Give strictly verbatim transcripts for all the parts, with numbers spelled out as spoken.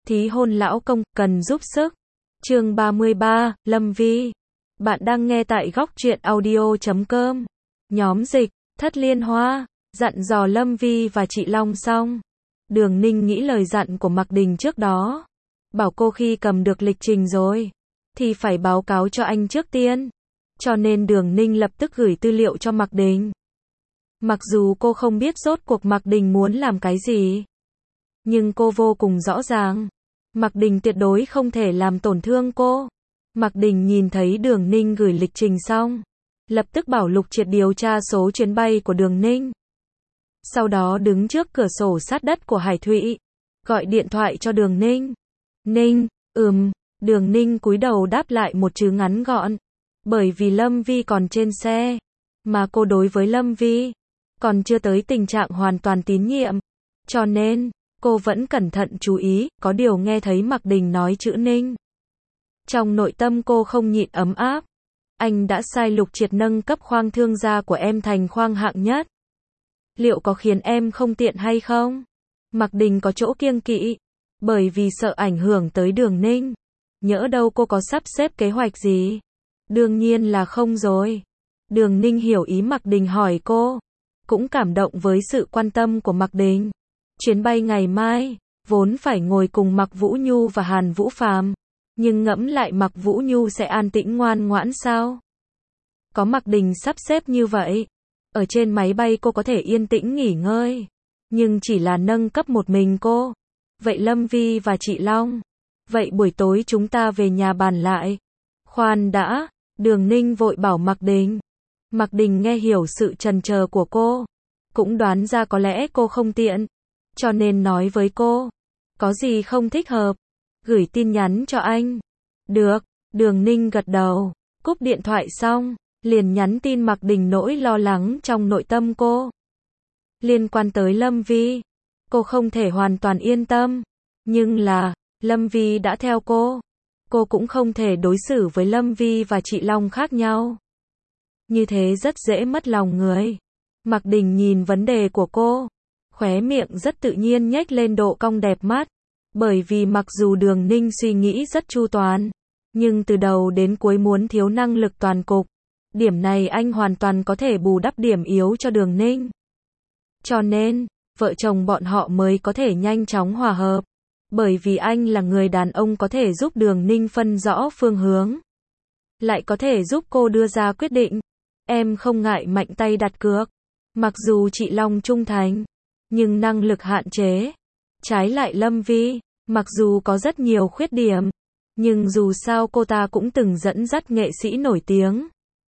Thí hôn lão công, cần giúp sức. Chương ba mươi ba, Lâm Vi. Bạn đang nghe tại góc truyện audio chấm com. Nhóm dịch, Thất Liên Hoa, dặn dò Lâm Vi và chị Long xong. Đường Ninh nghĩ lời dặn của Mạc Đình trước đó. Bảo cô khi cầm được lịch trình rồi, thì phải báo cáo cho anh trước tiên. Cho nên Đường Ninh lập tức gửi tư liệu cho Mạc Đình. Mặc dù cô không biết rốt cuộc Mạc Đình muốn làm cái gì, nhưng cô vô cùng rõ ràng. Mạc Đình tuyệt đối không thể làm tổn thương cô. Mạc Đình nhìn thấy Đường Ninh gửi lịch trình xong, lập tức bảo Lục Triệt điều tra số chuyến bay của Đường Ninh. Sau đó đứng trước cửa sổ sát đất của Hải Thụy, gọi điện thoại cho Đường Ninh. Ninh, ừm, Đường Ninh cúi đầu đáp lại một chữ ngắn gọn. Bởi vì Lâm Vi còn trên xe, mà cô đối với Lâm Vi còn chưa tới tình trạng hoàn toàn tín nhiệm. Cho nên, cô vẫn cẩn thận chú ý, có điều nghe thấy Mạc Đình nói chữ Ninh. Trong nội tâm cô không nhịn ấm áp. Anh đã sai Lục Triệt nâng cấp khoang thương gia của em thành khoang hạng nhất. Liệu có khiến em không tiện hay không? Mạc Đình có chỗ kiêng kỵ, bởi vì sợ ảnh hưởng tới Đường Ninh. Nhỡ đâu cô có sắp xếp kế hoạch gì? Đương nhiên là không rồi. Đường Ninh hiểu ý Mạc Đình hỏi cô, cũng cảm động với sự quan tâm của Mạc Đình. Chuyến bay ngày mai, vốn phải ngồi cùng Mạc Vũ Nhu và Hàn Vũ Phàm, nhưng ngẫm lại Mạc Vũ Nhu sẽ an tĩnh ngoan ngoãn sao? Có Mạc Đình sắp xếp như vậy, ở trên máy bay cô có thể yên tĩnh nghỉ ngơi, nhưng chỉ là nâng cấp một mình cô. Vậy Lâm Vi và chị Long, vậy buổi tối chúng ta về nhà bàn lại. Khoan đã, Đường Ninh vội bảo Mạc Đình. Mạc Đình nghe hiểu sự chần chờ của cô, cũng đoán ra có lẽ cô không tiện, cho nên nói với cô, có gì không thích hợp, gửi tin nhắn cho anh. Được, Đường Ninh gật đầu, cúp điện thoại xong, liền nhắn tin Mạc Đình nỗi lo lắng trong nội tâm cô. Liên quan tới Lâm Vi, cô không thể hoàn toàn yên tâm, nhưng là, Lâm Vi đã theo cô, cô cũng không thể đối xử với Lâm Vi và chị Long khác nhau. Như thế rất dễ mất lòng người. Mạc Đình nhìn vấn đề của cô, khóe miệng rất tự nhiên nhếch lên độ cong đẹp mắt. Bởi vì mặc dù Đường Ninh suy nghĩ rất chu toàn, nhưng từ đầu đến cuối muốn thiếu năng lực toàn cục. Điểm này anh hoàn toàn có thể bù đắp điểm yếu cho Đường Ninh. Cho nên, vợ chồng bọn họ mới có thể nhanh chóng hòa hợp. Bởi vì anh là người đàn ông có thể giúp Đường Ninh phân rõ phương hướng, lại có thể giúp cô đưa ra quyết định. Em không ngại mạnh tay đặt cược. Mặc dù chị Long trung thành, nhưng năng lực hạn chế. Trái lại Lâm Vi, mặc dù có rất nhiều khuyết điểm, nhưng dù sao cô ta cũng từng dẫn dắt nghệ sĩ nổi tiếng.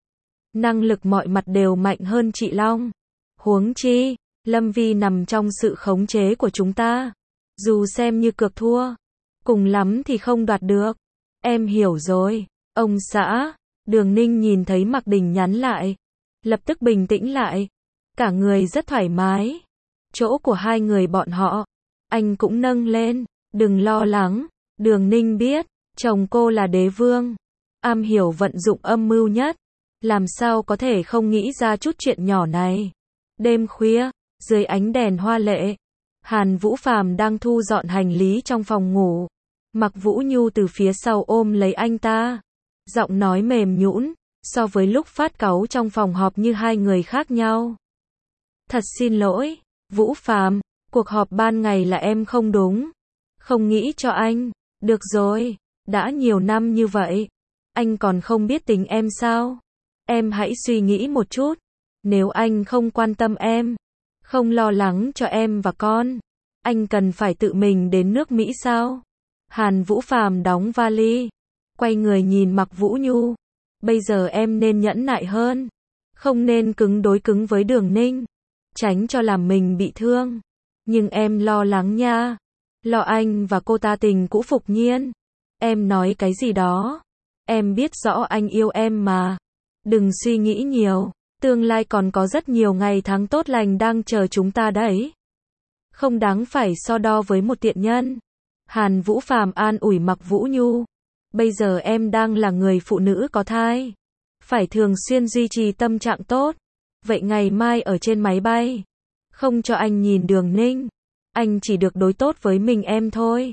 Năng lực mọi mặt đều mạnh hơn chị Long. Huống chi, Lâm Vi nằm trong sự khống chế của chúng ta. Dù xem như cược thua, cùng lắm thì không đoạt được. Em hiểu rồi, ông xã. Đường Ninh nhìn thấy Mạc Đình nhắn lại, lập tức bình tĩnh lại. Cả người rất thoải mái. Chỗ của hai người bọn họ, anh cũng nâng lên. Đừng lo lắng, Đường Ninh biết, chồng cô là đế vương, am hiểu vận dụng âm mưu nhất. Làm sao có thể không nghĩ ra chút chuyện nhỏ này. Đêm khuya, dưới ánh đèn hoa lệ, Hàn Vũ Phàm đang thu dọn hành lý trong phòng ngủ. Mạc Vũ Nhu từ phía sau ôm lấy anh ta, giọng nói mềm nhũn, so với lúc phát cáu trong phòng họp như hai người khác nhau. Thật xin lỗi, Vũ Phàm, cuộc họp ban ngày là em không đúng, không nghĩ cho anh. Được rồi, đã nhiều năm như vậy, anh còn không biết tính em sao? Em hãy suy nghĩ một chút, nếu anh không quan tâm em, không lo lắng cho em và con, anh cần phải tự mình đến nước Mỹ sao? Hàn Vũ Phàm đóng vali, quay người nhìn Mạc Vũ Nhu. Bây giờ em nên nhẫn nại hơn, không nên cứng đối cứng với Đường Ninh, tránh cho làm mình bị thương. Nhưng em lo lắng nha, lo anh và cô ta tình cũ phục nhiên. Em nói cái gì đó, em biết rõ anh yêu em mà. Đừng suy nghĩ nhiều, tương lai còn có rất nhiều ngày tháng tốt lành đang chờ chúng ta đấy. Không đáng phải so đo với một tiện nhân. Hàn Vũ Phàm an ủi Mạc Vũ Nhu. Bây giờ em đang là người phụ nữ có thai, phải thường xuyên duy trì tâm trạng tốt. Vậy ngày mai ở trên máy bay, không cho anh nhìn Đường Ninh, anh chỉ được đối tốt với mình em thôi.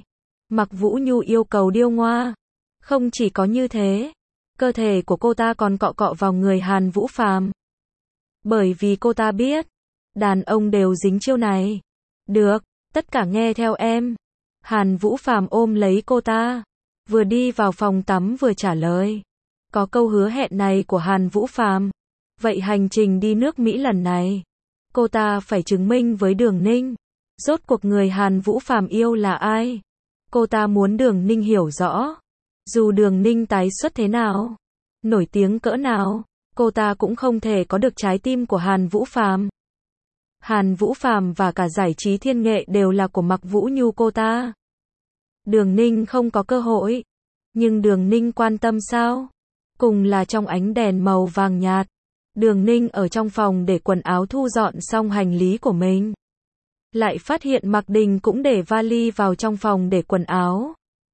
Mạc Vũ Nhu yêu cầu điêu ngoa. Không chỉ có như thế, cơ thể của cô ta còn cọ cọ vào người Hàn Vũ Phàm. Bởi vì cô ta biết, đàn ông đều dính chiêu này. Được, tất cả nghe theo em. Hàn Vũ Phàm ôm lấy cô ta, vừa đi vào phòng tắm vừa trả lời. Có câu hứa hẹn này của Hàn Vũ Phàm, vậy hành trình đi nước Mỹ lần này, cô ta phải chứng minh với Đường Ninh, rốt cuộc người Hàn Vũ Phàm yêu là ai. Cô ta muốn Đường Ninh hiểu rõ, dù Đường Ninh tái xuất thế nào, nổi tiếng cỡ nào, cô ta cũng không thể có được trái tim của Hàn Vũ Phàm. Hàn Vũ Phàm và cả giải trí thiên nghệ đều là của Mạc Vũ Nhu cô ta. Đường Ninh không có cơ hội, nhưng Đường Ninh quan tâm sao? Cùng là trong ánh đèn màu vàng nhạt, Đường Ninh ở trong phòng để quần áo thu dọn xong hành lý của mình. Lại phát hiện Mạc Đình cũng để vali vào trong phòng để quần áo.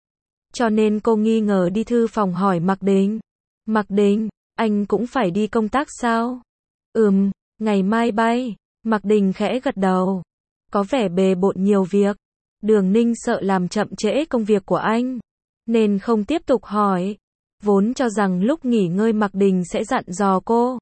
Cho nên cô nghi ngờ đi thư phòng hỏi Mạc Đình. Mạc Đình, anh cũng phải đi công tác sao? Ừm, ngày mai bay. Mạc Đình khẽ gật đầu. Có vẻ bề bộn nhiều việc. Đường Ninh sợ làm chậm trễ công việc của anh, nên không tiếp tục hỏi. Vốn cho rằng lúc nghỉ ngơi Mạc Đình sẽ dặn dò cô.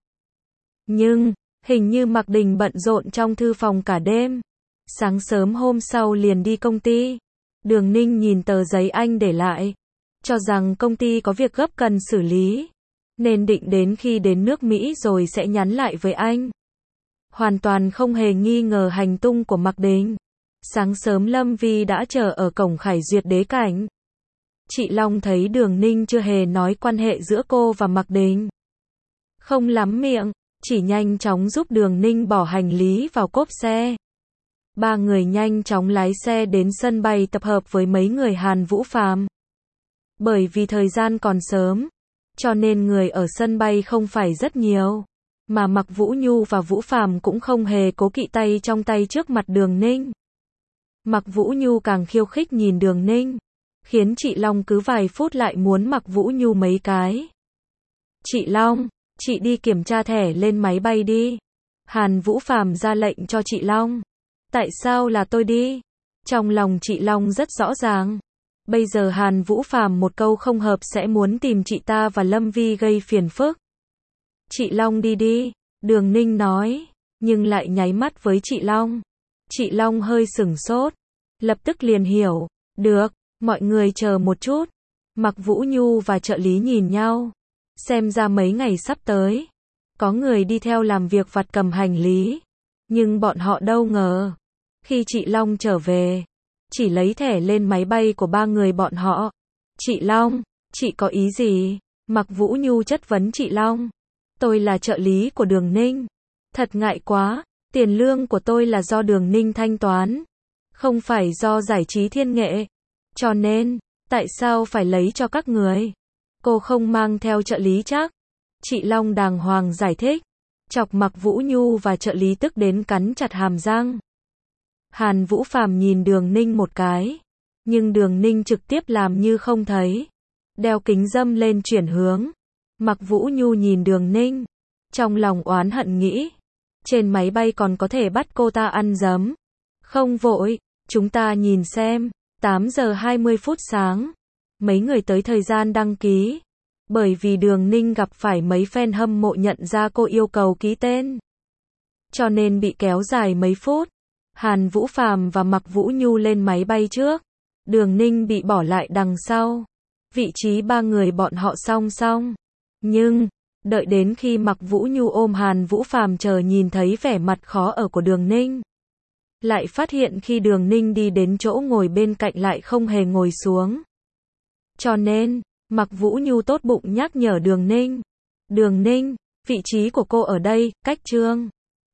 Nhưng, hình như Mạc Đình bận rộn trong thư phòng cả đêm. Sáng sớm hôm sau liền đi công ty. Đường Ninh nhìn tờ giấy anh để lại, cho rằng công ty có việc gấp cần xử lý, nên định đến khi đến nước Mỹ rồi sẽ nhắn lại với anh. Hoàn toàn không hề nghi ngờ hành tung của Mạc Đình. Sáng sớm Lâm Vi đã chờ ở cổng Khải Duyệt Đế Cảnh. Chị Long thấy Đường Ninh chưa hề nói quan hệ giữa cô và Mạc Đình, không lắm miệng, chỉ nhanh chóng giúp Đường Ninh bỏ hành lý vào cốp xe. Ba người nhanh chóng lái xe đến sân bay tập hợp với mấy người Hàn Vũ Phàm. Bởi vì thời gian còn sớm, cho nên người ở sân bay không phải rất nhiều, mà Mạc Vũ Nhu và Vũ Phàm cũng không hề cố kỵ tay trong tay trước mặt Đường Ninh. Mạc Vũ Nhu càng khiêu khích nhìn Đường Ninh, khiến chị Long cứ vài phút lại muốn Mạc Vũ Nhu mấy cái. Chị Long, chị đi kiểm tra thẻ lên máy bay đi. Hàn Vũ Phàm ra lệnh cho chị Long. Tại sao là tôi đi? Trong lòng chị Long rất rõ ràng. Bây giờ Hàn Vũ Phàm một câu không hợp sẽ muốn tìm chị ta và Lâm Vi gây phiền phức. Chị Long đi đi, Đường Ninh nói, nhưng lại nháy mắt với chị Long. Chị Long hơi sửng sốt, lập tức liền hiểu. Được, mọi người chờ một chút. Mạc Vũ Nhu và trợ lý nhìn nhau. Xem ra mấy ngày sắp tới, có người đi theo làm việc vặt cầm hành lý. Nhưng bọn họ đâu ngờ, khi chị Long trở về, chỉ lấy thẻ lên máy bay của ba người bọn họ. Chị Long, chị có ý gì? Mạc Vũ Nhu chất vấn chị Long. Tôi là trợ lý của Đường Ninh. Thật ngại quá, tiền lương của tôi là do Đường Ninh thanh toán, không phải do giải trí thiên nghệ. Cho nên, tại sao phải lấy cho các người? Cô không mang theo trợ lý chắc? Chị Long đàng hoàng giải thích, chọc Mạc Vũ Nhu và trợ lý tức đến cắn chặt hàm răng. Hàn Vũ Phàm nhìn Đường Ninh một cái, nhưng Đường Ninh trực tiếp làm như không thấy, đeo kính râm lên chuyển hướng. Mạc Vũ Nhu nhìn Đường Ninh, trong lòng oán hận nghĩ, trên máy bay còn có thể bắt cô ta ăn giấm. Không vội, chúng ta nhìn xem. Tám giờ hai mươi phút sáng, mấy người tới thời gian đăng ký. Bởi vì Đường Ninh gặp phải mấy fan hâm mộ nhận ra cô yêu cầu ký tên, cho nên bị kéo dài mấy phút. Hàn Vũ Phàm và Mạc Vũ Nhu lên máy bay trước, Đường Ninh bị bỏ lại đằng sau. Vị trí ba người bọn họ song song. Nhưng, đợi đến khi Mạc Vũ Nhu ôm Hàn Vũ Phàm chờ nhìn thấy vẻ mặt khó ở của Đường Ninh, lại phát hiện khi Đường Ninh đi đến chỗ ngồi bên cạnh lại không hề ngồi xuống. Cho nên, Mạc Vũ Nhu tốt bụng nhắc nhở Đường Ninh. Đường Ninh, vị trí của cô ở đây, cách Trương